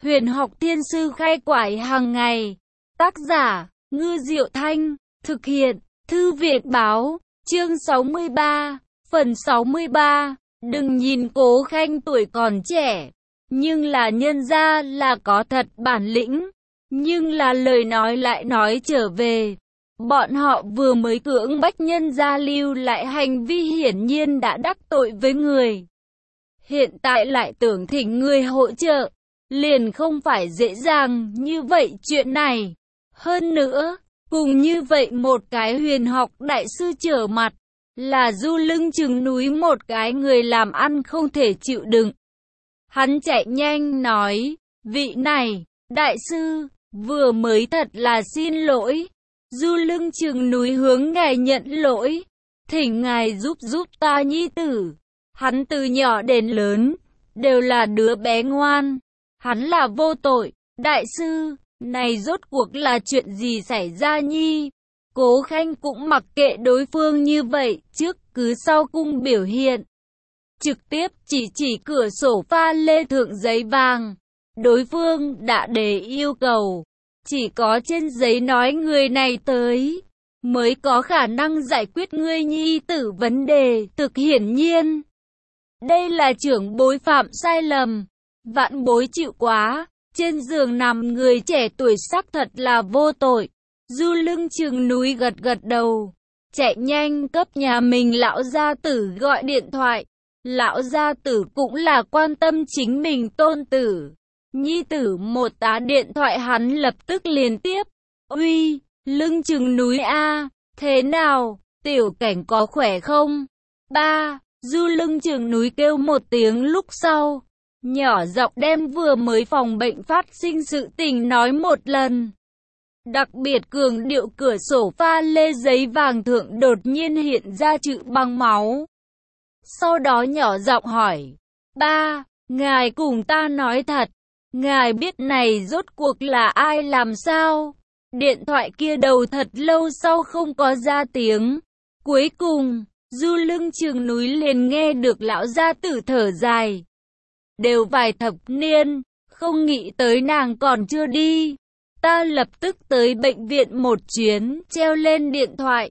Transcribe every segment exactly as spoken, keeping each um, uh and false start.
Huyền học thiên sư khai quải hàng ngày. Tác giả, Ngư Diệu Thanh. Thực hiện, Thư viện Báo. Chương sáu mươi ba. Phần sáu mươi ba. Đừng nhìn Cố Khanh tuổi còn trẻ, nhưng là nhân gia là có thật bản lĩnh. Nhưng là lời nói lại nói trở về. Bọn họ vừa mới cưỡng bách nhân gia lưu lại hành vi hiển nhiên đã đắc tội với người. Hiện tại lại tưởng thỉnh người hỗ trợ, liền không phải dễ dàng như vậy chuyện này. Hơn nữa, cùng như vậy một cái huyền học đại sư trở mặt, là du lưng chừng núi một cái người làm ăn không thể chịu đựng. Hắn chạy nhanh nói, vị này, đại sư, vừa mới thật là xin lỗi. Du lưng chừng núi hướng ngài nhận lỗi, thỉnh ngài giúp giúp ta nhi tử. Hắn từ nhỏ đến lớn, đều là đứa bé ngoan. Hắn là vô tội. Đại sư, này rốt cuộc là chuyện gì xảy ra nhi? Cố Khanh cũng mặc kệ đối phương như vậy, trước cứ sau cung biểu hiện. Trực tiếp chỉ chỉ cửa sổ pha lê thượng giấy vàng. Đối phương đã đề yêu cầu. Chỉ có trên giấy nói người này tới, mới có khả năng giải quyết ngươi nhi tử vấn đề. Thực hiển nhiên, đây là trưởng bối phạm sai lầm. Vạn bối chịu quá. Trên giường nằm người trẻ tuổi sắc thật là vô tội. Du lưng chừng núi gật gật đầu, chạy nhanh cấp nhà mình lão gia tử gọi điện thoại. Lão gia tử cũng là quan tâm chính mình tôn tử. Nhi tử một tá điện thoại hắn lập tức liền tiếp. Uy, lưng chừng núi a, thế nào, tiểu cảnh có khỏe không? Ba, du lưng chừng núi kêu một tiếng lúc sau, nhỏ giọng đem vừa mới phòng bệnh phát sinh sự tình nói một lần. Đặc biệt cường điệu cửa sổ pha lê giấy vàng thượng đột nhiên hiện ra chữ băng máu. Sau đó nhỏ giọng hỏi, ba, ngài cùng ta nói thật, ngài biết này rốt cuộc là ai làm sao? Điện thoại kia đầu thật lâu sau không có ra tiếng. Cuối cùng, du lưng chừng núi liền nghe được lão gia tử thở dài. Đều vài thập niên, không nghĩ tới nàng còn chưa đi. Ta lập tức tới bệnh viện một chuyến, treo lên điện thoại.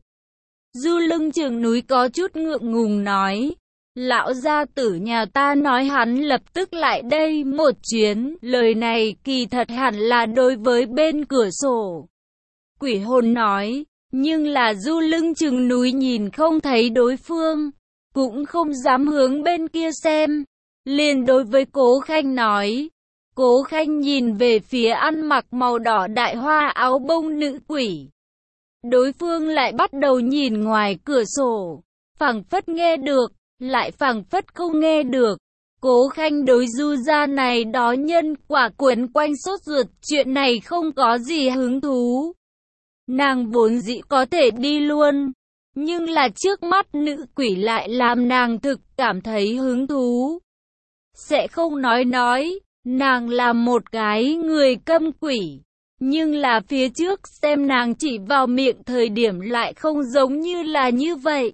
Du lưng chừng núi có chút ngượng ngùng nói. Lão gia tử nhà ta nói hắn lập tức lại đây một chuyến. Lời này kỳ thật hẳn là đối với bên cửa sổ. Quỷ hồn nói, nhưng là du lưng chừng núi nhìn không thấy đối phương, cũng không dám hướng bên kia xem. Liền đối với Cố Khanh nói. Cố Khanh nhìn về phía ăn mặc màu đỏ đại hoa áo bông nữ quỷ. Đối phương lại bắt đầu nhìn ngoài cửa sổ, phảng phất nghe được, lại phảng phất không nghe được. Cố Khanh đối du gia này đó nhân quả quấn quanh sốt ruột, chuyện này không có gì hứng thú. Nàng vốn dĩ có thể đi luôn, nhưng là trước mắt nữ quỷ lại làm nàng thực cảm thấy hứng thú. Sẽ không nói nói, nàng là một cái người câm quỷ, nhưng là phía trước xem nàng chỉ vào miệng thời điểm lại không giống như là như vậy.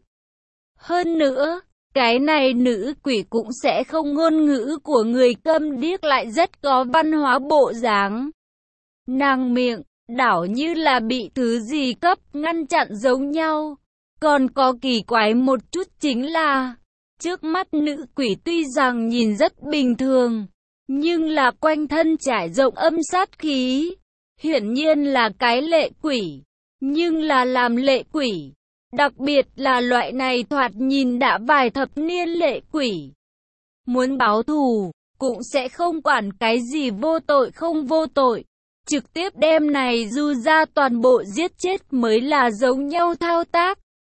Hơn nữa, cái này nữ quỷ cũng sẽ không ngôn ngữ của người câm điếc lại rất có văn hóa bộ dáng. Nàng miệng, đảo như là bị thứ gì cấp ngăn chặn giống nhau. Còn có kỳ quái một chút chính là, trước mắt nữ quỷ tuy rằng nhìn rất bình thường, nhưng là quanh thân trải rộng âm sát khí. Hiển nhiên là cái lệ quỷ, nhưng là làm lệ quỷ. Đặc biệt là loại này thoạt nhìn đã vài thập niên lệ quỷ. Muốn báo thù, cũng sẽ không quản cái gì vô tội không vô tội. Trực tiếp đem này du ra toàn bộ giết chết mới là giống nhau thao tác.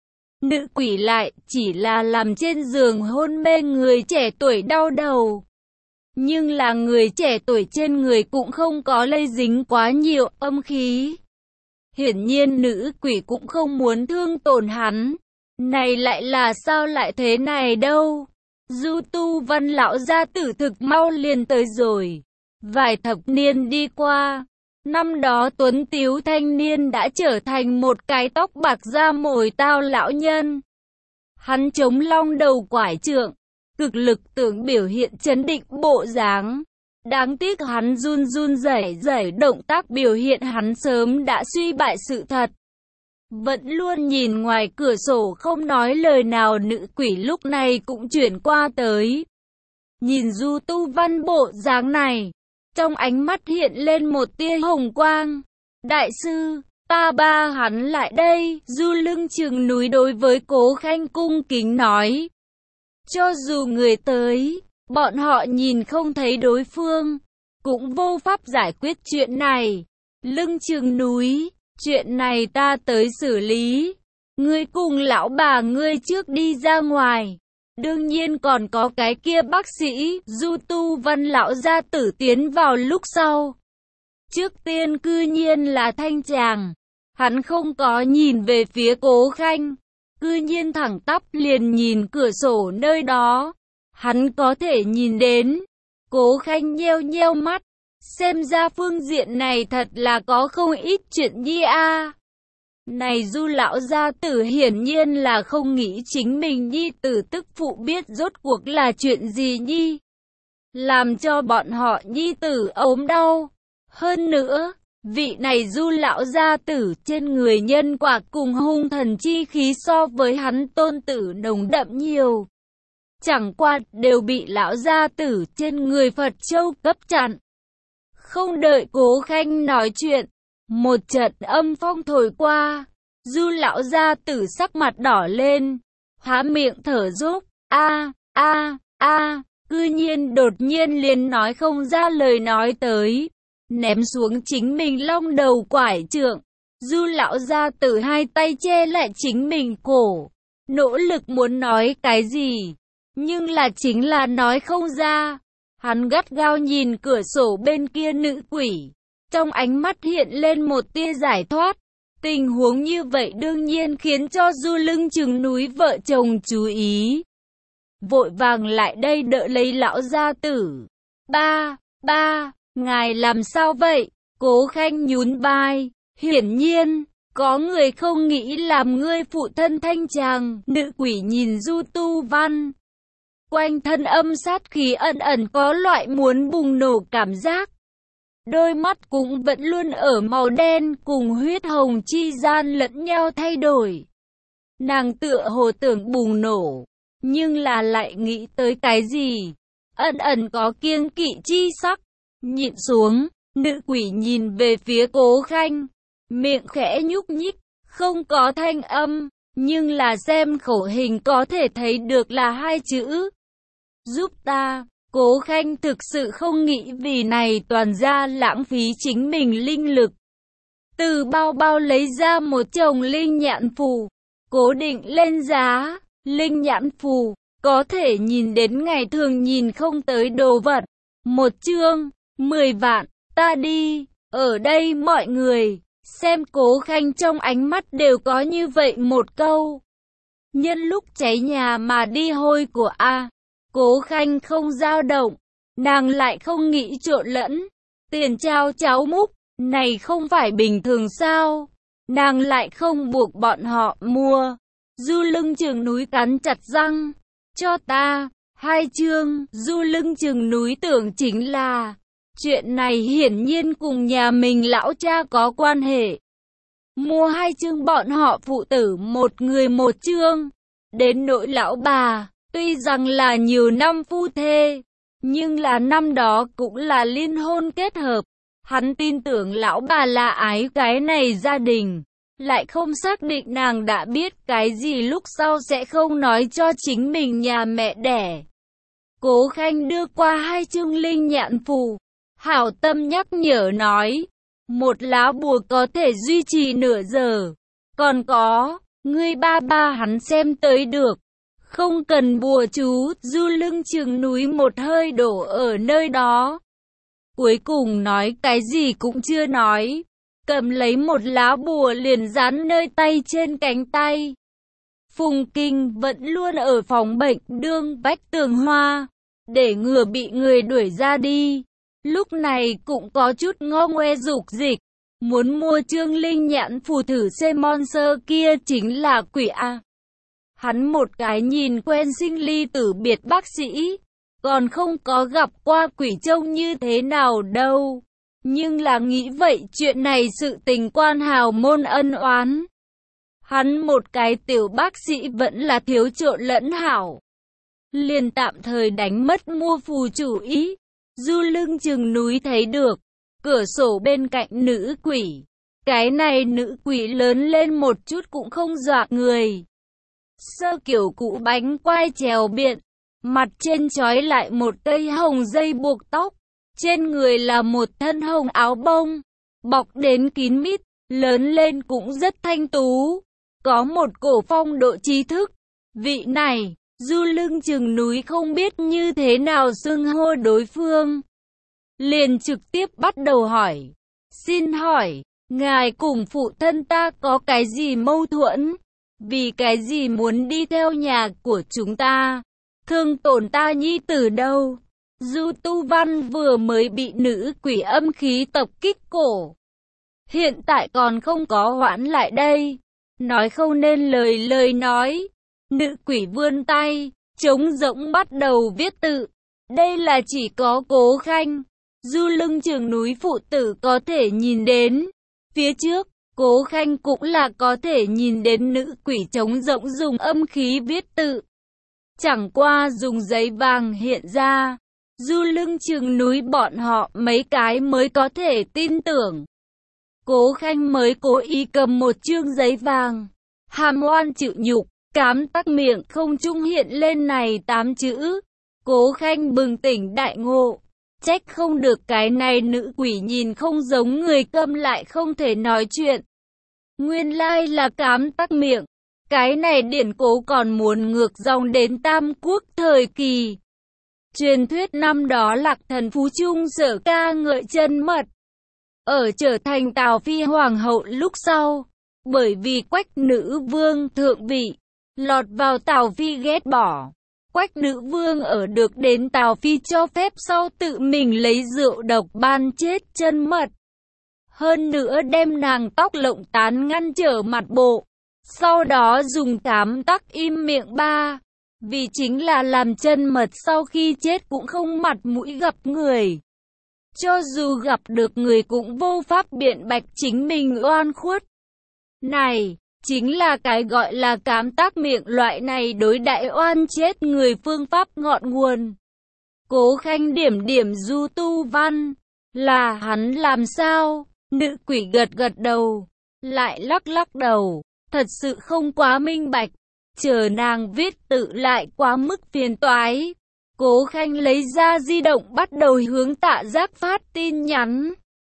Nữ quỷ lại chỉ là làm trên giường hôn mê người trẻ tuổi đau đầu. Nhưng là người trẻ tuổi trên người cũng không có lây dính quá nhiều âm khí. Hiển nhiên nữ quỷ cũng không muốn thương tổn hắn. Này lại là sao lại thế này đâu. Du Tu Văn lão gia tử thực mau liền tới rồi. Vài thập niên đi qua, năm đó tuấn tiếu thanh niên đã trở thành một cái tóc bạc da mồi tao lão nhân. Hắn chống long đầu quải trượng, cực lực tưởng biểu hiện chấn định bộ dáng. Đáng tiếc hắn run run rẩy rẩy, động tác biểu hiện hắn sớm đã suy bại sự thật. Vẫn luôn nhìn ngoài cửa sổ không nói lời nào, nữ quỷ lúc này cũng chuyển qua tới. Nhìn Du Tu Văn bộ dáng này, trong ánh mắt hiện lên một tia hồng quang. Đại sư, ta ba hắn lại đây. Du Lưng Chừng Núi đối với Cố Khanh cung kính nói. Cho dù người tới, bọn họ nhìn không thấy đối phương, cũng vô pháp giải quyết chuyện này. Lưng Chừng Núi, chuyện này ta tới xử lý. Ngươi cùng lão bà ngươi trước đi ra ngoài. Đương nhiên còn có cái kia bác sĩ. Du Tu Văn lão gia tử tiến vào lúc sau. Trước tiên cư nhiên là Thanh Tràng. Hắn không có nhìn về phía Cố Khanh, cư nhiên thẳng tắp liền nhìn cửa sổ nơi đó. Hắn có thể nhìn đến. Cố Khanh nheo nheo mắt. Xem ra phương diện này thật là có không ít chuyện nhi a. Này Du lão gia tử hiển nhiên là không nghĩ chính mình nhi tử tức phụ biết rốt cuộc là chuyện gì nhi, làm cho bọn họ nhi tử ốm đau. Hơn nữa, vị này Du lão gia tử trên người nhân quả cùng hung thần chi khí so với hắn tôn tử nồng đậm nhiều. Chẳng qua đều bị lão gia tử trên người Phật Châu cấp chặn. Không đợi Cố Khanh nói chuyện, một trận âm phong thổi qua. Du lão gia tử sắc mặt đỏ lên, há miệng thở dốc. A a a, cư nhiên đột nhiên liền nói không ra lời nói tới, ném xuống chính mình long đầu quải trượng. Du lão gia tử hai tay che lại chính mình cổ, nỗ lực muốn nói cái gì, nhưng là chính là nói không ra. Hắn gắt gao nhìn cửa sổ bên kia nữ quỷ, trong ánh mắt hiện lên một tia giải thoát. Tình huống như vậy đương nhiên khiến cho Du Lưng Chừng Núi vợ chồng chú ý. Vội vàng lại đây đỡ lấy lão gia tử. Ba, ba, ngài làm sao vậy? Cố Khanh nhún vai. Hiển nhiên, có người không nghĩ làm ngươi phụ thân Thanh Tràng. Nữ quỷ nhìn Du Tu Văn, quanh thân âm sát khí ẩn ẩn có loại muốn bùng nổ cảm giác. Đôi mắt cũng vẫn luôn ở màu đen cùng huyết hồng chi gian lẫn nhau thay đổi. Nàng tựa hồ tưởng bùng nổ, nhưng là lại nghĩ tới cái gì, ẩn ẩn có kiêng kỵ chi sắc. Nhịn xuống, nữ quỷ nhìn về phía Cố Khanh, miệng khẽ nhúc nhích, không có thanh âm, nhưng là xem khẩu hình có thể thấy được là hai chữ. Giúp ta. Cố Khanh thực sự không nghĩ vì này toàn ra lãng phí chính mình linh lực. Từ bao bao lấy ra một chồng linh nhãn phù, cố định lên giá. Linh nhãn phù có thể nhìn đến ngày thường nhìn không tới đồ vật. Một chương, mười vạn, ta đi. Ở đây mọi người xem Cố Khanh trong ánh mắt đều có như vậy một câu. Nhân lúc cháy nhà mà đi hôi của A. Cố Khanh không dao động, nàng lại không nghĩ trộn lẫn. Tiền trao cháo múc, này không phải bình thường sao? Nàng lại không buộc bọn họ mua. Du Lưng Chừng Núi cắn chặt răng. Cho ta, hai chương. Du Lưng Chừng Núi tưởng chính là, chuyện này hiển nhiên cùng nhà mình lão cha có quan hệ. Mua hai chương bọn họ phụ tử một người một chương. Đến nỗi lão bà, tuy rằng là nhiều năm phu thê, nhưng là năm đó cũng là liên hôn kết hợp. Hắn tin tưởng lão bà là ái cái này gia đình, lại không xác định nàng đã biết cái gì lúc sau sẽ không nói cho chính mình nhà mẹ đẻ. Cố Khanh đưa qua hai chương linh nhãn phù, hảo tâm nhắc nhở nói, một lá bùa có thể duy trì nửa giờ, còn có, ngươi ba ba hắn xem tới được. Không cần bùa chú. Du Lưng Chừng Núi một hơi đổ ở nơi đó. Cuối cùng nói cái gì cũng chưa nói, cầm lấy một lá bùa liền dán nơi tay trên cánh tay. Phùng Kinh vẫn luôn ở phòng bệnh đương vách tường hoa, để ngừa bị người đuổi ra đi. Lúc này cũng có chút ngô ngoe dục dịch, muốn mua chương linh nhãn phù thử xem monster kia chính là quỷ A. Hắn một cái nhìn quen sinh ly tử biệt bác sĩ, còn không có gặp qua quỷ trông như thế nào đâu. Nhưng là nghĩ vậy chuyện này sự tình quan hào môn ân oán. Hắn một cái tiểu bác sĩ vẫn là thiếu trộn lẫn hảo. Liền tạm thời đánh mất mua phù chủ ý. Du lưng chừng núi thấy được, cửa sổ bên cạnh nữ quỷ. Cái này nữ quỷ lớn lên một chút cũng không dọa người. Sơ kiểu cũ bánh quai trèo biện, mặt trên trói lại một cây hồng dây buộc tóc. Trên người là một thân hồng áo bông, bọc đến kín mít, lớn lên cũng rất thanh tú. Có một cổ phong độ trí thức. Vị này, du lưng chừng núi không biết như thế nào xưng hô đối phương. Liền trực tiếp bắt đầu hỏi. Xin hỏi, ngài cùng phụ thân ta có cái gì mâu thuẫn? Vì cái gì muốn đi theo nhà của chúng ta? Thương tổn ta nhi tử đâu? Du Tu Văn vừa mới bị nữ quỷ âm khí tập kích cổ. Hiện tại còn không có hoãn lại đây. Nói không nên lời lời nói. Nữ quỷ vươn tay, trống rỗng bắt đầu viết tự. Đây là chỉ có Cố Khanh, du lưng chừng núi phụ tử có thể nhìn đến. Phía trước, Cố Khanh cũng là có thể nhìn đến nữ quỷ trống rỗng dùng âm khí viết tự. Chẳng qua dùng giấy vàng hiện ra. Du lưng chừng núi bọn họ mấy cái mới có thể tin tưởng. Cố Khanh mới cố ý cầm một chương giấy vàng. Hàm oan chịu nhục, cám tắc miệng không trung hiện lên này tám chữ. Cố Khanh bừng tỉnh đại ngộ. Trách không được cái này nữ quỷ nhìn không giống người câm lại không thể nói chuyện. Nguyên lai là cám tắc miệng. Cái này điển cố còn muốn ngược dòng đến Tam Quốc thời kỳ. Truyền thuyết năm đó Lạc Thần Phú Trung Sở ca ngợi chân mật. Ở trở thành Tào Phi Hoàng hậu lúc sau. Bởi vì Quách nữ vương thượng vị, lọt vào Tào Phi ghét bỏ. Quách nữ vương ở được đến Tào Phi cho phép sau tự mình lấy rượu độc ban chết chân mật. Hơn nữa đem nàng tóc lộng tán ngăn trở mặt bộ. Sau đó dùng cám tắc im miệng ba. Vì chính là làm chân mật sau khi chết cũng không mặt mũi gặp người. Cho dù gặp được người cũng vô pháp biện bạch chính mình oan khuất. Này, chính là cái gọi là cám tắc miệng loại này đối đại oan chết người phương pháp ngọn nguồn. Cố Khanh điểm điểm Du Tu Văn. Là hắn làm sao? Nữ quỷ gật gật đầu. Lại lắc lắc đầu. Thật sự không quá minh bạch. Chờ nàng viết tự lại quá mức phiền toái. Cố Khanh lấy ra di động bắt đầu hướng Tạ Giác phát tin nhắn.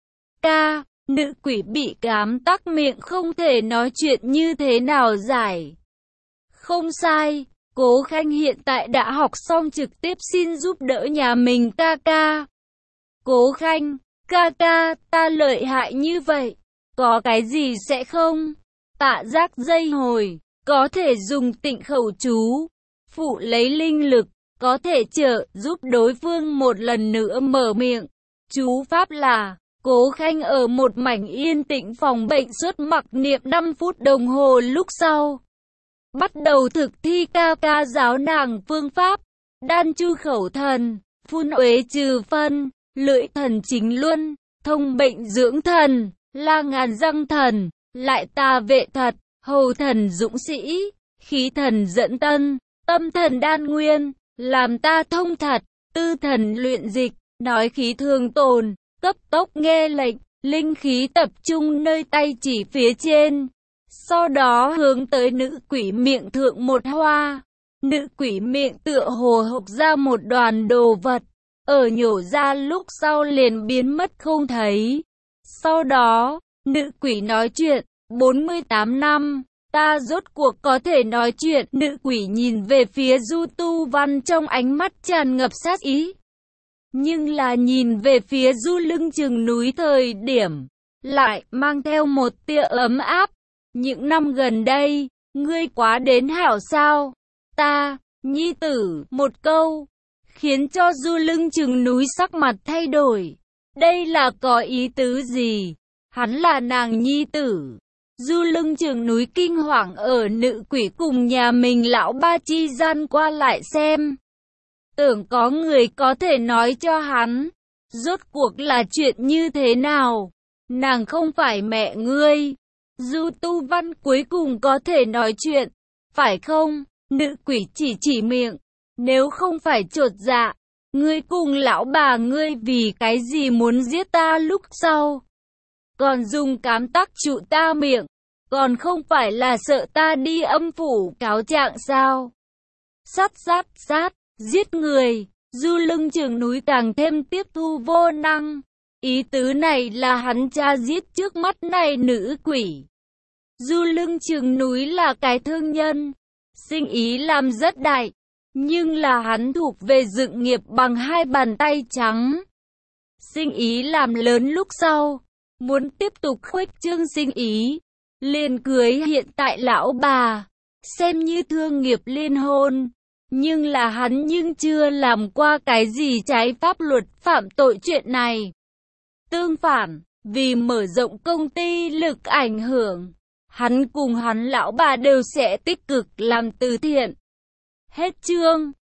Ca, nữ quỷ bị cám tắc miệng không thể nói chuyện như thế nào giải. Không sai, Cố Khanh hiện tại đã học xong trực tiếp xin giúp đỡ nhà mình ca ca. Cố Khanh, ca ca, ta lợi hại như vậy, có cái gì sẽ không? Tạ Giác dây hồi, có thể dùng tịnh khẩu chú, phụ lấy linh lực, có thể trợ giúp đối phương một lần nữa mở miệng. Chú pháp là, Cố Khanh ở một mảnh yên tĩnh phòng bệnh suốt mặc niệm năm phút đồng hồ lúc sau. Bắt đầu thực thi ca ca giáo nàng phương pháp, đan chu khẩu thần, phun uế trừ phân, lưỡi thần chính luân, thông bệnh dưỡng thần, la ngàn răng thần, lại tà vệ thật, hầu thần dũng sĩ, khí thần dẫn tân, tâm thần đan nguyên, làm ta thông thật, tư thần luyện dịch, nói khí thường tồn, cấp tốc nghe lệnh, linh khí tập trung nơi tay chỉ phía trên. Sau đó hướng tới nữ quỷ miệng thượng một hoa. Nữ quỷ miệng tựa hồ hộc ra một đoàn đồ vật. Ở nhổ ra lúc sau liền biến mất không thấy. Sau đó, nữ quỷ nói chuyện, bốn mươi tám năm, ta rốt cuộc có thể nói chuyện. Nữ quỷ nhìn về phía Du Tu Văn trong ánh mắt tràn ngập sát ý. Nhưng là nhìn về phía Du lưng chừng núi thời điểm, lại mang theo một tia ấm áp. Những năm gần đây, ngươi quá đến hảo sao? Ta, nhi tử, một câu, khiến cho Du lưng chừng núi sắc mặt thay đổi. Đây là có ý tứ gì? Hắn là nàng nhi tử. Du lưng chừng núi kinh hoàng ở nữ quỷ cùng nhà mình lão ba chi gian qua lại xem. Tưởng có người có thể nói cho hắn, rốt cuộc là chuyện như thế nào. Nàng không phải mẹ ngươi. Du Tu Văn cuối cùng có thể nói chuyện, phải không? Nữ quỷ chỉ chỉ miệng, nếu không phải chột dạ, ngươi cùng lão bà ngươi vì cái gì muốn giết ta lúc sau? Còn dùng cám tắc trụ ta miệng, còn không phải là sợ ta đi âm phủ cáo trạng sao? Sát sát sát, giết người, Du Lưng Chừng Núi càng thêm tiếp thu vô năng. Ý tứ này là hắn cha giết trước mắt này nữ quỷ. Du Lưng Chừng Núi là cái thương nhân, sinh ý làm rất đại, nhưng là hắn thuộc về dựng nghiệp bằng hai bàn tay trắng. Sinh ý làm lớn lúc sau, muốn tiếp tục khuếch trương sinh ý, liền cưới hiện tại lão bà, xem như thương nghiệp liên hôn. Nhưng là hắn nhưng chưa làm qua cái gì trái pháp luật phạm tội chuyện này. Tương phản, vì mở rộng công ty lực ảnh hưởng, hắn cùng hắn lão bà đều sẽ tích cực làm từ thiện. Hết chương.